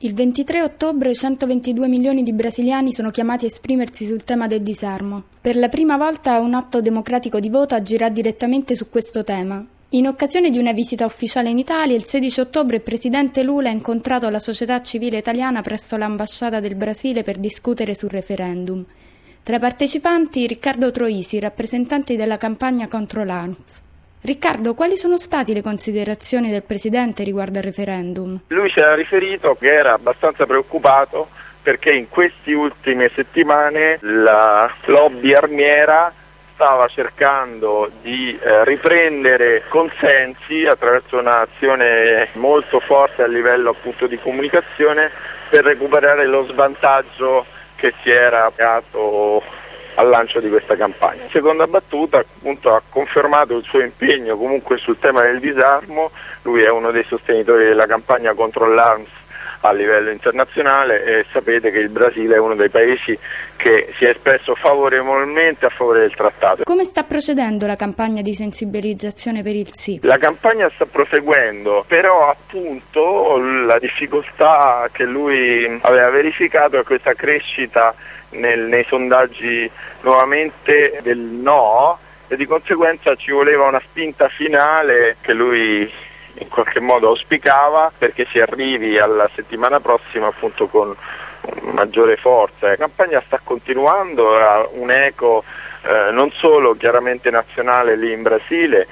Il 23 ottobre 122 milioni di brasiliani sono chiamati a esprimersi sul tema del disarmo. Per la prima volta un atto democratico di voto agirà direttamente su questo tema. In occasione di una visita ufficiale in Italia, il 16 ottobre il presidente Lula ha incontrato la società civile italiana presso l'ambasciata del Brasile per discutere sul referendum. Tra i partecipanti Riccardo Troisi, rappresentante della campagna contro l'ANPS. Riccardo, quali sono state le considerazioni del Presidente riguardo al referendum? Lui ci ha riferito che era abbastanza preoccupato perché in queste ultime settimane la lobby armiera stava cercando di riprendere consensi attraverso un'azione molto forte a livello appunto di comunicazione per recuperare lo svantaggio che si era creato al lancio di questa campagna. In seconda battuta appunto ha confermato il suo impegno comunque sul tema del disarmo. Lui è uno dei sostenitori della campagna contro l'ARMS a livello internazionale e sapete che il Brasile è uno dei paesi che si è espresso favorevolmente a favore del trattato. Come sta procedendo la campagna di sensibilizzazione per il sì? La campagna sta proseguendo, però appunto la difficoltà che lui aveva verificato è questa crescita nei sondaggi nuovamente del no, e di conseguenza ci voleva una spinta finale che lui in qualche modo auspicava perché si arrivi alla settimana prossima appunto con maggiore forza. La campagna sta continuando, ha un eco non solo chiaramente nazionale lì in Brasile,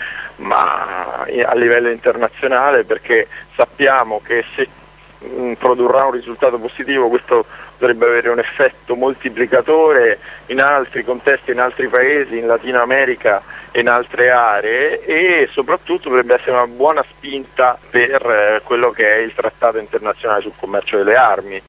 ma a livello internazionale, perché sappiamo che se produrrà un risultato positivo questo potrebbe avere un effetto moltiplicatore in altri contesti, in altri paesi, in Latino America e in altre aree, e soprattutto dovrebbe essere una buona spinta per quello che è il trattato internazionale sul commercio delle armi.